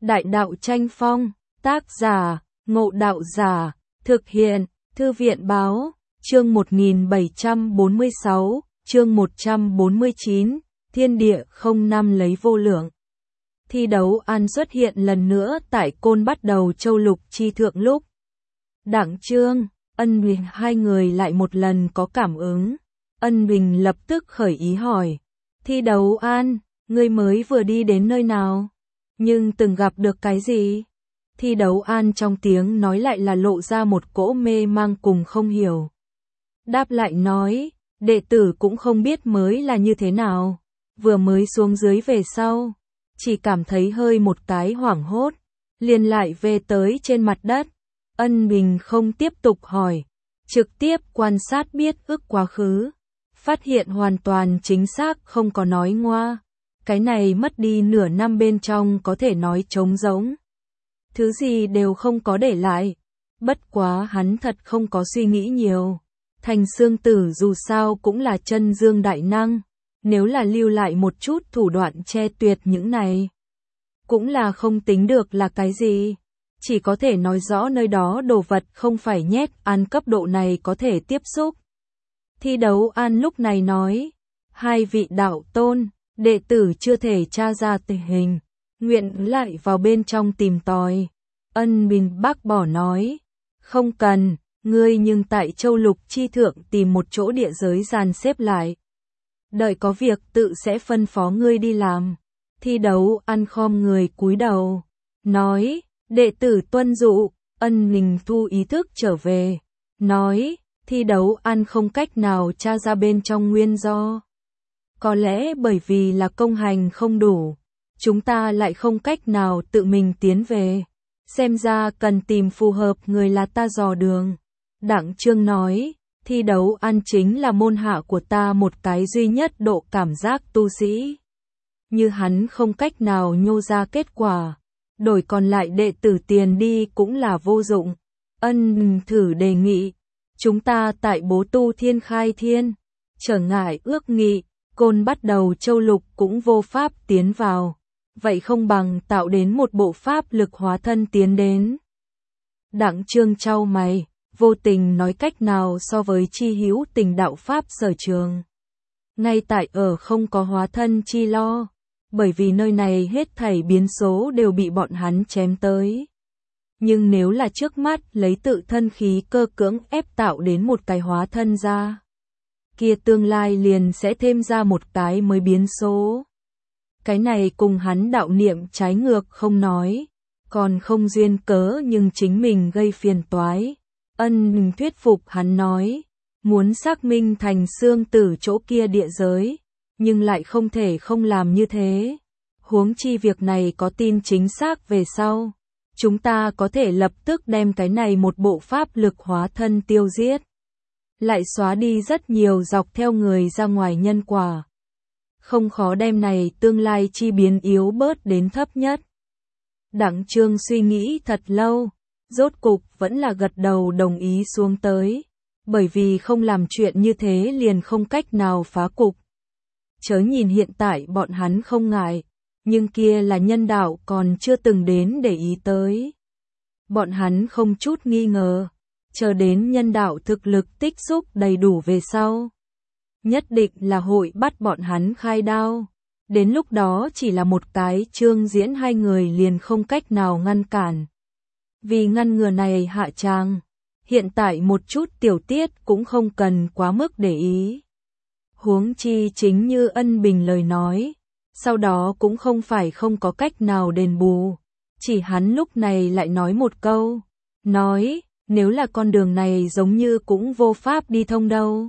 Đại đạo tranh phong, tác giả, Ngộ Đạo Giả, thực hiện, Thư viện báo, chương 1746, chương 149, thiên địa không năm lấy vô lượng. Thi đấu An xuất hiện lần nữa tại Côn Bắt Đầu Châu Lục Chi Thượng lúc. Đặng Trương, Ân Bình hai người lại một lần có cảm ứng. Ân Bình lập tức khởi ý hỏi. Thi đấu An, ngươi mới vừa đi đến nơi nào? Nhưng từng gặp được cái gì? Thi đấu An trong tiếng nói lại là lộ ra một cỗ mê mang cùng không hiểu. Đáp lại nói, đệ tử cũng không biết mới là như thế nào. Vừa mới xuống dưới về sau, chỉ cảm thấy hơi một cái hoảng hốt, liền lại về tới trên mặt đất. Ân Bình không tiếp tục hỏi, trực tiếp quan sát biết ức quá khứ, phát hiện hoàn toàn chính xác không có nói ngoa. Cái này mất đi nửa năm bên trong có thể nói trống rỗng. Thứ gì đều không có để lại. Bất quá hắn thật không có suy nghĩ nhiều. Thành Xương Tử dù sao cũng là chân dương đại năng. Nếu là lưu lại một chút thủ đoạn che tuyệt những này, cũng là không tính được là cái gì. Chỉ có thể nói rõ nơi đó đồ vật không phải nhét An cấp độ này có thể tiếp xúc. Thi đấu An lúc này nói, hai vị đạo tôn, đệ tử chưa thể tra ra tình hình, nguyện lại vào bên trong tìm tòi. Ân Bình bác bỏ nói, không cần, ngươi nhưng tại Châu Lục Chi Thượng tìm một chỗ địa giới dàn xếp lại. Đợi có việc tự sẽ phân phó ngươi đi làm. Thi đấu An khom người cúi đầu, nói, đệ tử tuân dụ. Ân Bình thu ý thức trở về, nói, thi đấu An không cách nào tra ra bên trong nguyên do. Có lẽ bởi vì là công hành không đủ, chúng ta lại không cách nào tự mình tiến về. Xem ra cần tìm phù hợp người là ta dò đường. Đặng Trương nói, thi đấu An chính là môn hạ của ta một cái duy nhất độ cảm giác tu sĩ. Như hắn không cách nào nhô ra kết quả, đổi còn lại đệ tử tiền đi cũng là vô dụng. Ân thử đề nghị, chúng ta tại Bố Tu Thiên khai thiên, trở ngại ước nghị, Côn Bắt Đầu Châu Lục cũng vô pháp tiến vào. Vậy không bằng tạo đến một bộ pháp lực hóa thân tiến đến. Đặng Trương chau mày, vô tình nói cách nào so với chi hữu tình đạo pháp sở trường. Ngay tại ở không có hóa thân chi lo, bởi vì nơi này hết thảy biến số đều bị bọn hắn chém tới. Nhưng nếu là trước mắt lấy tự thân khí cơ cưỡng ép tạo đến một cái hóa thân ra, kia tương lai liền sẽ thêm ra một cái mới biến số. Cái này cùng hắn đạo niệm trái ngược không nói, còn không duyên cớ nhưng chính mình gây phiền toái. Ân thuyết phục hắn nói, muốn xác minh Thành Xương Tử chỗ kia địa giới, nhưng lại không thể không làm như thế. Huống chi việc này có tin chính xác về sau, chúng ta có thể lập tức đem cái này một bộ pháp lực hóa thân tiêu giết, lại xóa đi rất nhiều dọc theo người ra ngoài nhân quả. Không khó đem này tương lai chi biến yếu bớt đến thấp nhất. Đặng Trương suy nghĩ thật lâu, rốt cục vẫn là gật đầu đồng ý xuống tới, bởi vì không làm chuyện như thế liền không cách nào phá cục. Chớ nhìn hiện tại bọn hắn không ngại, nhưng kia là nhân đạo còn chưa từng đến để ý tới. Bọn hắn không chút nghi ngờ, chờ đến nhân đạo thực lực tích xúc đầy đủ về sau, nhất định là hội bắt bọn hắn khai đao. Đến lúc đó chỉ là một cái chương diễn hai người liền không cách nào ngăn cản. Vì ngăn ngừa này hạ tràng, hiện tại một chút tiểu tiết cũng không cần quá mức để ý. Huống chi chính như Ân Bình lời nói, sau đó cũng không phải không có cách nào đền bù. Chỉ hắn lúc này lại nói một câu, nói, nếu là con đường này giống như cũng vô pháp đi thông đâu.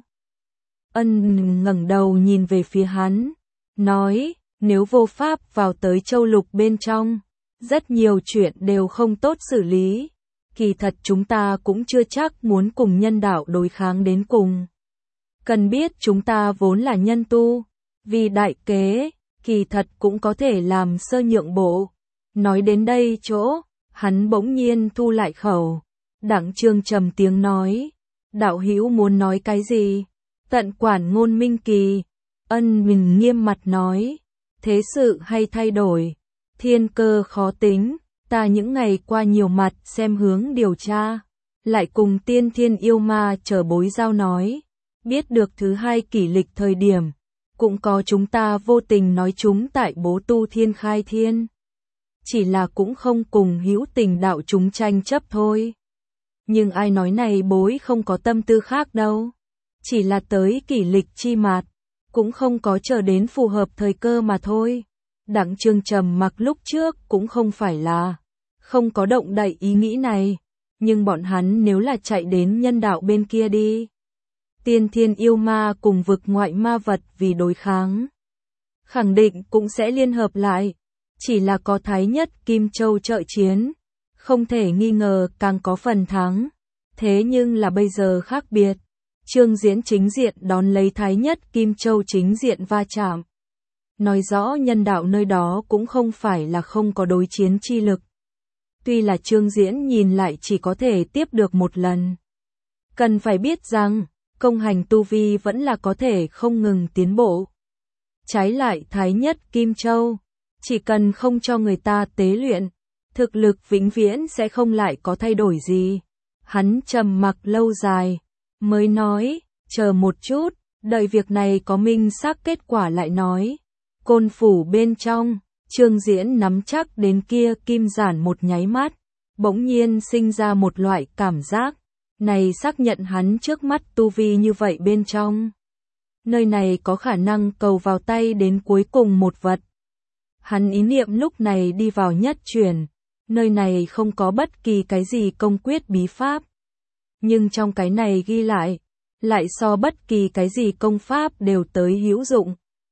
Ân ngẩng đầu nhìn về phía hắn, nói, nếu vô pháp vào tới Châu Lục bên trong, rất nhiều chuyện đều không tốt xử lý. Kỳ thật chúng ta cũng chưa chắc muốn cùng nhân đạo đối kháng đến cùng. Cần biết chúng ta vốn là nhân tu, vì đại kế, kỳ thật cũng có thể làm sơ nhượng bộ. Nói đến đây chỗ, hắn bỗng nhiên thu lại khẩu. Đặng Trương trầm tiếng nói, đạo hữu muốn nói cái gì? Tận quản ngôn minh kỳ. Ân Bình nghiêm mặt nói, thế sự hay thay đổi, thiên cơ khó tính, Ta những ngày qua nhiều mặt xem hướng điều tra, lại cùng tiên thiên yêu ma chờ bối giao nói, biết được thứ hai kỷ lịch thời điểm, cũng có chúng ta vô tình nói chúng tại bố tu thiên khai thiên. Chỉ là cũng không cùng hữu tình đạo chúng tranh chấp thôi. Nhưng ai nói này bối không có tâm tư khác đâu. Chỉ là tới kỷ lịch chi mạt, cũng không có chờ đến phù hợp thời cơ mà thôi. Đặng Trương trầm mặc lúc trước cũng không phải là không có động đậy ý nghĩ này, nhưng bọn hắn nếu là chạy đến nhân đạo bên kia đi. Tiên thiên yêu ma cùng vực ngoại ma vật vì đối kháng, khẳng định cũng sẽ liên hợp lại, chỉ là có Thái Nhất Kim Châu trợ chiến, không thể nghi ngờ càng có phần thắng. Thế nhưng là bây giờ khác biệt, Trương Diễn chính diện đón lấy Thái Nhất Kim Châu chính diện va chạm. Nói rõ nhân đạo nơi đó cũng không phải là không có đối chiến chi lực. Tuy là Trương Diễn nhìn lại chỉ có thể tiếp được một lần. Cần phải biết rằng, công hành tu vi vẫn là có thể không ngừng tiến bộ. Trái lại Thái Nhất Kim Châu, chỉ cần không cho người ta tế luyện, thực lực vĩnh viễn sẽ không lại có thay đổi gì. Hắn trầm mặc lâu dài, mới nói, chờ một chút, đợi việc này có minh xác kết quả lại nói. Côn phủ bên trong, Trương Diễn nắm chắc đến kia kim giản một nháy mắt, bỗng nhiên sinh ra một loại cảm giác, này xác nhận hắn trước mắt tu vi như vậy bên trong. Nơi này có khả năng cầu vào tay đến cuối cùng một vật. Hắn ý niệm lúc này đi vào nhất chuyển, nơi này không có bất kỳ cái gì công quyết bí pháp. Nhưng trong cái này ghi lại so bất kỳ cái gì công pháp đều tới hữu dụng.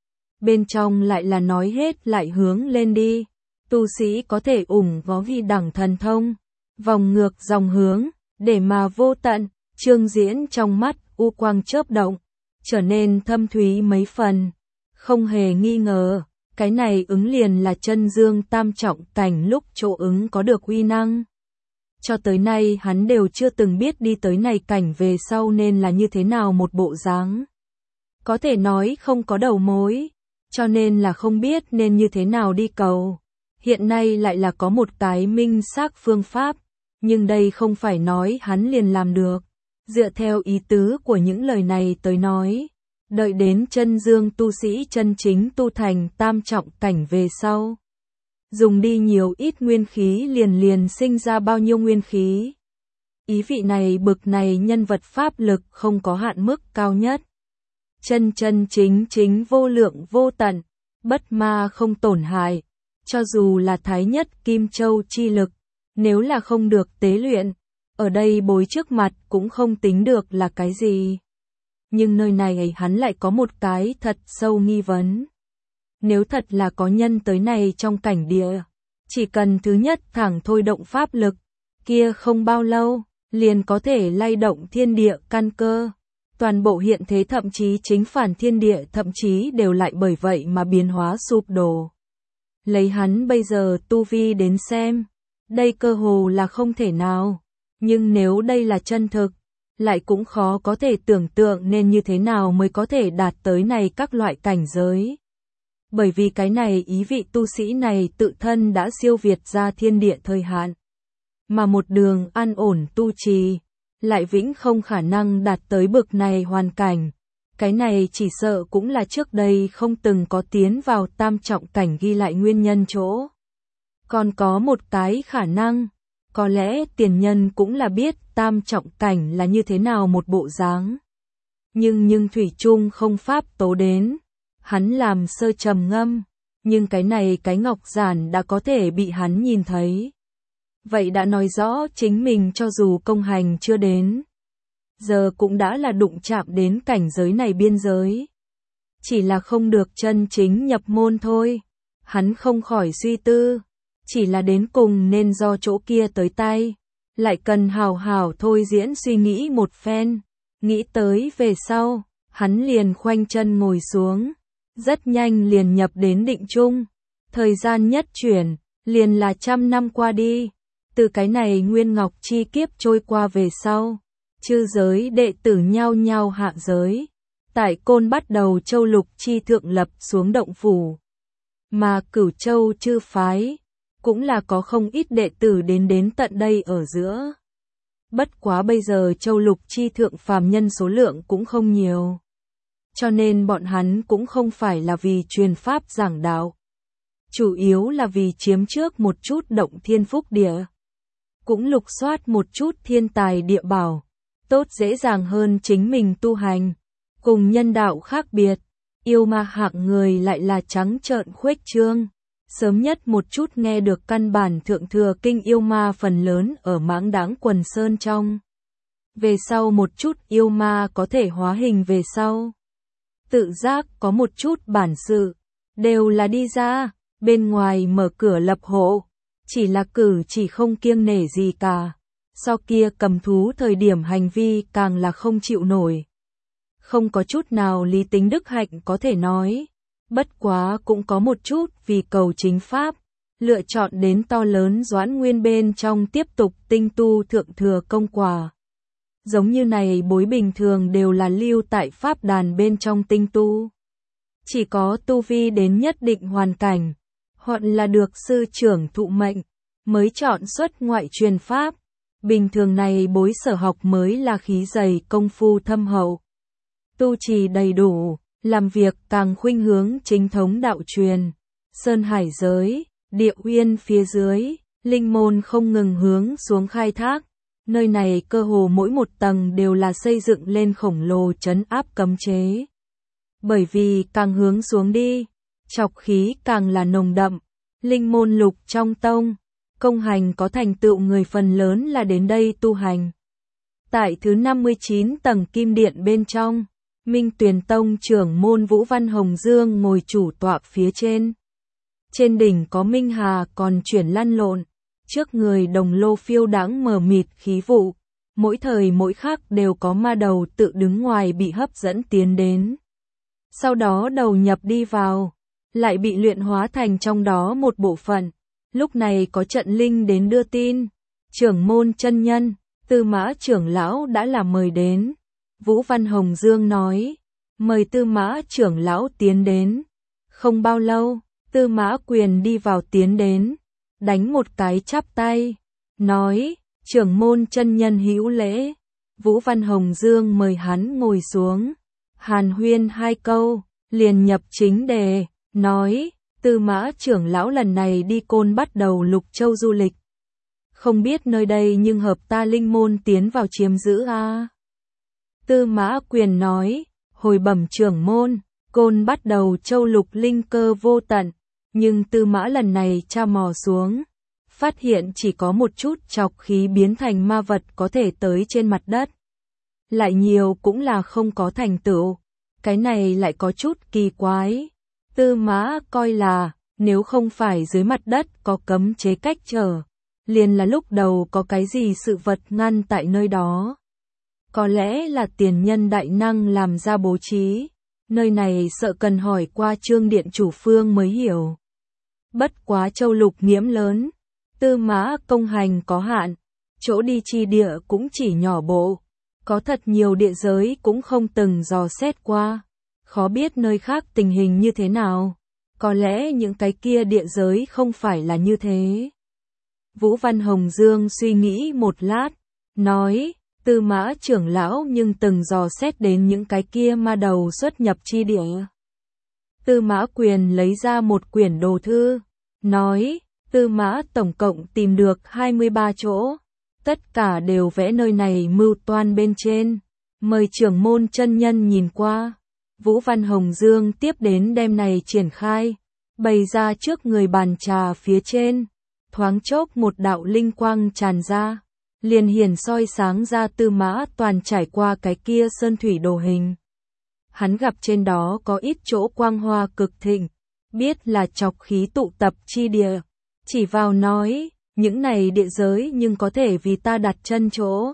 Bên trong lại là nói hết lại hướng lên đi. Tu sĩ có thể ủng có vi đẳng thần thông, vòng ngược dòng hướng, để mà vô tận. Trương Diễn trong mắt u quang chớp động, trở nên thâm thúy mấy phần. Không hề nghi ngờ, cái này ứng liền là chân dương tam trọng cảnh lúc chỗ ứng có được uy năng. Cho tới nay hắn đều chưa từng biết đi tới này cảnh về sau nên là như thế nào một bộ dáng. Có thể nói không có đầu mối, cho nên là không biết nên như thế nào đi cầu. Hiện nay lại là có một cái minh xác phương pháp, nhưng đây không phải nói hắn liền làm được. Dựa theo ý tứ của những lời này tới nói, đợi đến chân dương tu sĩ chân chính tu thành tam trọng cảnh về sau. Dùng đi nhiều ít nguyên khí liền sinh ra bao nhiêu nguyên khí. Ý vị này bực này nhân vật pháp lực không có hạn mức cao nhất. Chân chính vô lượng vô tận, bất ma không tổn hại. Cho dù là Thái Nhất Kim Châu chi lực, nếu là không được tế luyện, ở đây bối trước mặt cũng không tính được là cái gì. Nhưng nơi này hắn lại có một cái thật sâu nghi vấn. Nếu thật là có nhân tới này trong cảnh địa, chỉ cần thứ nhất thẳng thôi động pháp lực, kia không bao lâu, liền có thể lay động thiên địa căn cơ. Toàn bộ hiện thế thậm chí chính phản thiên địa thậm chí đều lại bởi vậy mà biến hóa sụp đổ. Lấy hắn bây giờ tu vi đến xem, đây cơ hồ là không thể nào. Nhưng nếu đây là chân thực, lại cũng khó có thể tưởng tượng nên như thế nào mới có thể đạt tới này các loại cảnh giới. Bởi vì cái này ý vị tu sĩ này tự thân đã siêu việt ra thiên địa thời hạn. Mà một đường an ổn tu trì, lại vĩnh không khả năng đạt tới bực này hoàn cảnh. Cái này chỉ sợ cũng là trước đây không từng có tiến vào tam trọng cảnh ghi lại nguyên nhân chỗ. Còn có một cái khả năng, có lẽ tiền nhân cũng là biết tam trọng cảnh là như thế nào một bộ dáng. Nhưng thủy chung không pháp tố đến. Hắn làm sơ trầm ngâm, nhưng cái này cái ngọc giản đã có thể bị hắn nhìn thấy. Vậy đã nói rõ chính mình cho dù công hành chưa đến, giờ cũng đã là đụng chạm đến cảnh giới này biên giới. Chỉ là không được chân chính nhập môn thôi. Hắn không khỏi suy tư, chỉ là đến cùng nên do chỗ kia tới tay, lại cần hào hào thôi diễn suy nghĩ một phen. Nghĩ tới về sau, hắn liền khoanh chân ngồi xuống. Rất nhanh liền nhập đến định chung. Thời gian nhất chuyển, liền là 100 năm qua đi. Từ cái này nguyên ngọc chi kiếp trôi qua về sau, chư giới đệ tử nhao nhao hạ giới. Tại Côn bắt đầu châu lục chi thượng lập xuống động phủ. Mà Cửu Châu chư phái cũng là có không ít đệ tử đến tận đây ở giữa. Bất quá bây giờ châu lục chi thượng phàm nhân số lượng cũng không nhiều. Cho nên bọn hắn cũng không phải là vì truyền pháp giảng đạo. Chủ yếu là vì chiếm trước một chút động thiên phúc địa. Cũng lục soát một chút thiên tài địa bảo. Tốt dễ dàng hơn chính mình tu hành. Cùng nhân đạo khác biệt. Yêu ma hạng người lại là trắng trợn khuếch trương. Sớm nhất một chút nghe được căn bản thượng thừa kinh yêu ma phần lớn ở Mãng Đãng Quần Sơn trong. Về sau một chút yêu ma có thể hóa hình về sau. Tự giác có một chút bản sự. Đều là đi ra, bên ngoài mở cửa lập hộ. Chỉ là cử chỉ không kiêng nể gì cả. Sau kia cầm thú thời điểm hành vi càng là không chịu nổi. Không có chút nào lý tính đức hạnh có thể nói. Bất quá cũng có một chút vì cầu chính pháp, lựa chọn đến to lớn Doãn Nguyên bên trong tiếp tục tinh tu thượng thừa công quả. Giống như này bối bình thường đều là lưu tại pháp đàn bên trong tinh tu. Chỉ có tu vi đến nhất định hoàn cảnh, hoặc là được sư trưởng thụ mệnh, mới chọn xuất ngoại truyền pháp. Bình thường này bối sở học mới là khí dày công phu thâm hậu. Tu trì đầy đủ, làm việc càng khuynh hướng chính thống đạo truyền. Sơn hải giới, địa uyên phía dưới, linh môn không ngừng hướng xuống khai thác. Nơi này cơ hồ mỗi một tầng đều là xây dựng lên khổng lồ trấn áp cấm chế. Bởi vì càng hướng xuống đi, trọc khí càng là nồng đậm. Linh môn lục trong tông, công hành có thành tựu người phần lớn là đến đây tu hành. Tại thứ 59 tầng kim điện bên trong, Minh Tuyền Tông trưởng môn Vũ Văn Hồng Dương ngồi chủ tọa phía trên. Trên đỉnh có Minh Hà còn chuyển lăn lộn, trước người đồng lô phiêu đãng mờ mịt khí vụ, mỗi thời mỗi khắc đều có ma đầu tự đứng ngoài bị hấp dẫn tiến đến. Sau đó đầu nhập đi vào, lại bị luyện hóa thành trong đó một bộ phận. Lúc này có trận linh đến đưa tin, trưởng môn chân nhân, Tư Mã trưởng lão đã là mời đến. Vũ Văn Hồng Dương nói, mời Tư Mã trưởng lão tiến đến. Không bao lâu, Tư Mã Quyền đi vào tiến đến, đánh một cái chắp tay, nói, trưởng môn chân nhân hữu lễ. Vũ Văn Hồng Dương mời hắn ngồi xuống, hàn huyên hai câu, liền nhập chính đề, nói, Tư Mã trưởng lão lần này đi Côn bắt đầu Lục Châu du lịch. Không biết nơi đây nhưng hợp ta linh môn tiến vào chiếm giữ a. Tư Mã Quyền nói, hồi bẩm trưởng môn, Côn bắt đầu châu lục linh cơ vô tận, nhưng Tư Mã lần này tra mò xuống, phát hiện chỉ có một chút trọc khí biến thành ma vật có thể tới trên mặt đất. Lại nhiều cũng là không có thành tựu, cái này lại có chút kỳ quái. Tư Mã coi là, nếu không phải dưới mặt đất có cấm chế cách trở, liền là lúc đầu có cái gì sự vật ngăn tại nơi đó. Có lẽ là tiền nhân đại năng làm ra bố trí, nơi này sợ cần hỏi qua Trương điện chủ phương mới hiểu. Bất quá châu lục nghiễm lớn, Tư Mã công hành có hạn, chỗ đi chi địa cũng chỉ nhỏ bộ, có thật nhiều địa giới cũng không từng dò xét qua, khó biết nơi khác tình hình như thế nào, có lẽ những cái kia địa giới không phải là như thế. Vũ Văn Hồng Dương suy nghĩ một lát, nói, Tư Mã trưởng lão nhưng từng dò xét đến những cái kia ma đầu xuất nhập chi địa. Tư Mã Quyền lấy ra một quyển đồ thư, nói, Tư Mã tổng cộng tìm được 23 chỗ, tất cả đều vẽ nơi này mưu toan bên trên, mời trưởng môn chân nhân nhìn qua. Vũ Văn Hồng Dương tiếp đến đem này triển khai, bày ra trước người bàn trà phía trên, thoáng chốc một đạo linh quang tràn ra, liền hiển soi sáng ra Tư Mã toàn trải qua cái kia sơn thủy đồ hình. Hắn gặp trên đó có ít chỗ quang hoa cực thịnh, biết là trọc khí tụ tập chi địa, chỉ vào nói, những này địa giới nhưng có thể vì ta đặt chân chỗ.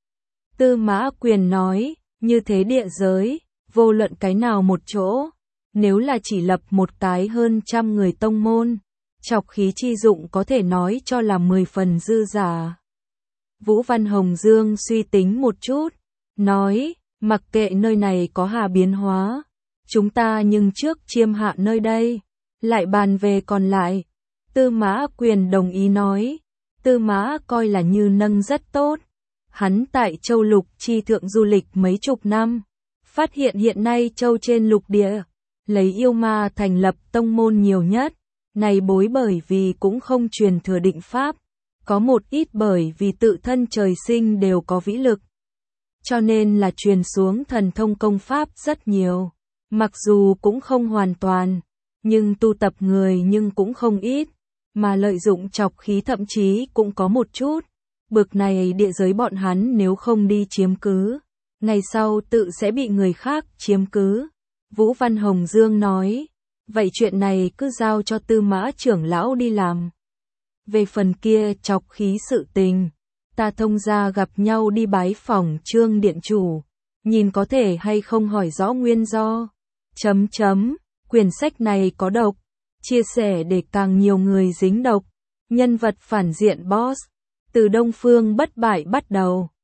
Tư Mã Quyền nói, như thế địa giới, vô luận cái nào một chỗ, nếu là chỉ lập một cái hơn trăm người tông môn, trọc khí chi dụng có thể nói cho là 10 phần dư giả. Vũ Văn Hồng Dương suy tính một chút, nói, mặc kệ nơi này có hà biến hóa, chúng ta nhưng trước chiêm hạ nơi đây, lại bàn về còn lại. Tư Mã Quyền đồng ý nói. Tư Mã coi là Như Nâng rất tốt. Hắn tại châu lục chi thượng du lịch mấy chục năm. Phát hiện nay châu trên lục địa, lấy yêu ma thành lập tông môn nhiều nhất. Này bối bởi vì cũng không truyền thừa định pháp. Có một ít bởi vì tự thân trời sinh đều có vĩ lực. Cho nên là truyền xuống thần thông công pháp rất nhiều. Mặc dù cũng không hoàn toàn, nhưng tu tập người nhưng cũng không ít. Mà lợi dụng trọc khí thậm chí cũng có một chút. Bực này địa giới bọn hắn nếu không đi chiếm cứ, ngày sau tự sẽ bị người khác chiếm cứ. Vũ Văn Hồng Dương nói, vậy chuyện này cứ giao cho Tư Mã trưởng lão đi làm. Về phần kia trọc khí sự tình, ta thông ra gặp nhau đi bái phỏng Trương điện chủ, nhìn có thể hay không hỏi rõ nguyên do. Quyển sách này có độc, chia sẻ để càng nhiều người dính độc. Nhân vật phản diện boss, từ Đông Phương bất bại bắt đầu.